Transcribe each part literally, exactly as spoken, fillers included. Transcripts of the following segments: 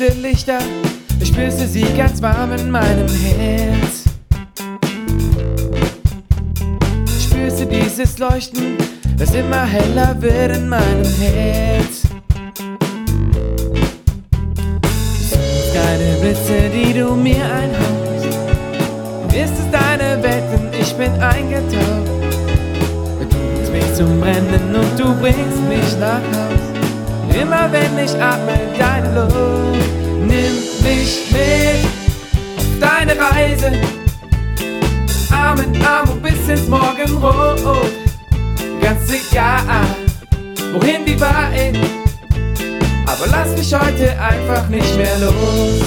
diese Lichter, ich spürste sie ganz warm in meinem Herz. Ich spürste dieses Leuchten, das immer heller wird in meinem Herz. Deine Blitze, die du mir einhaust, ist es deine Welt und ich bin eingetaucht. Du bringst mich zum Brennen und du bringst mich nach Haus. Immer wenn ich atme, deine Luft. Nimm mich mit auf deine Reise, Arm in Arm und bis ins Morgenrot. Ganz egal, wohin die Wahrheit, aber lass mich heute einfach nicht mehr los.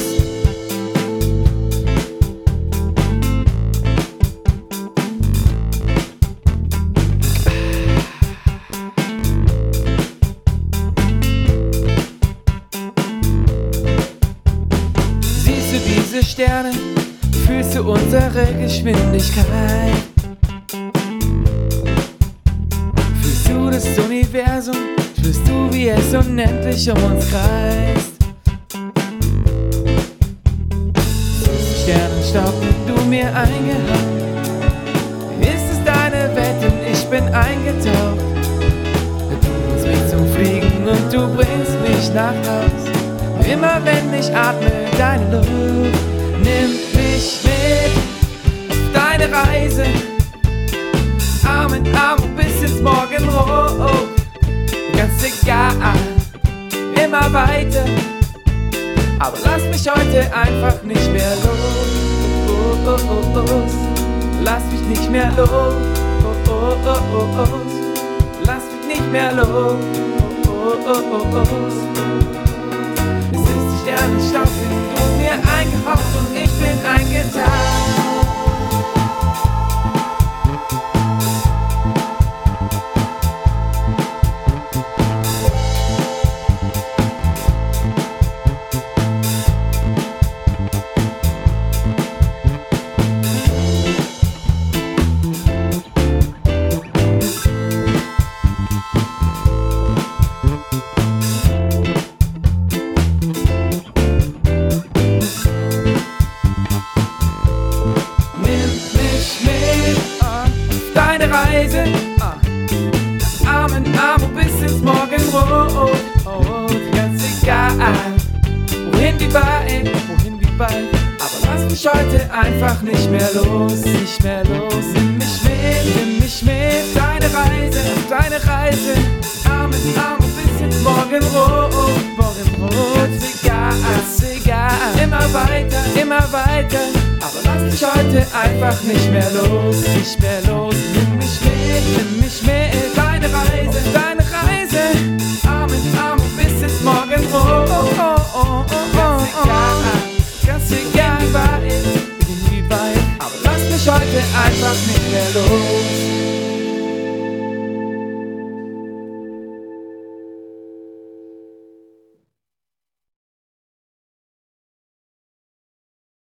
Siehst du diese Sterne? Fühlst du unsere Geschwindigkeit? Fühlst du das Universum? Spürst du, wie es unendlich um uns kreist? Sternenstaub, den du mir eingehauen, ist es deine Welt und ich bin eingetaucht. Du bringst mich zum Fliegen und du bringst mich nach Haus. Immer wenn ich atme, deine Luft. Nimm mich mit auf deine Reise, Arm in Arm und bis ins Morgenrot. Ganz egal, immer weiter, aber lass mich heute einfach nicht mehr los. Oh, oh, oh, oh. Lass mich nicht mehr los. Oh, oh, oh, oh, oh. Lass mich nicht mehr los. Oh, oh, oh, oh, oh. Es ist die Sternenstaub, den du mir eingehaucht und ich bin eingetaucht. Reise, uh. Arm in Arm und bis ins Morgenrot. Oh, ganz egal, wohin die Welt, wohin die Welt, aber lass mich heute einfach nicht mehr los, nicht mehr los. Nimm mich mit, nimm mich mit, deine Reise, deine Reise, Arm in Arm und bis ins Morgenrot, Morgenrot. Ganz egal, ganz egal, immer weiter, immer weiter, aber lass mich heute einfach nicht mehr los, nicht mehr los. Nimm mich mit, nimm mich mit, deine Reise, deine Reise, Arm in Arm und bis ins Morgenrot. Oh, oh, oh, oh, ganz egal, ganz egal, wie weit, wie weit, aber lass mich heute einfach nicht mehr los.